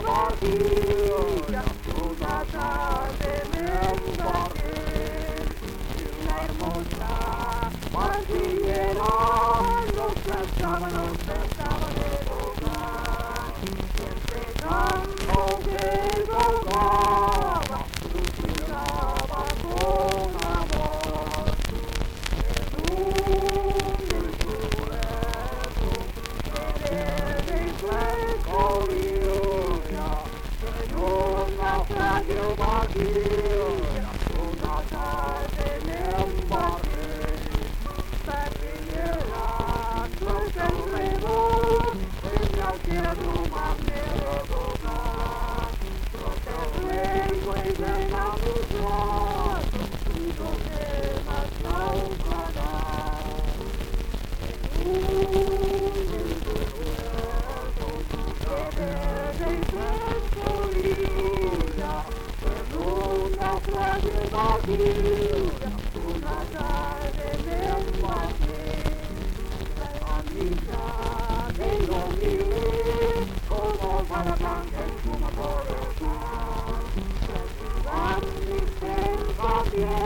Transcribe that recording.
barquilla, una tarde me embarqué en la hermosa barquillera, los sábanos estaban de hogar, y empezando que tocaba, suspiraba con amor, en un desierto que verde y fresco brilla, en una frágil barquilla, una tarde me embarqué, barquillera, suelta el remo, en la tierra me rebotar, suelta el remo y ven a tus brazos, y no temas naufragar. En un desierto que verde y fresco brilla, en una frágil barquilla, una tarde me embarqué, la amiga de lo mío, como para blanca espuma por el mar, van mis pensamientos.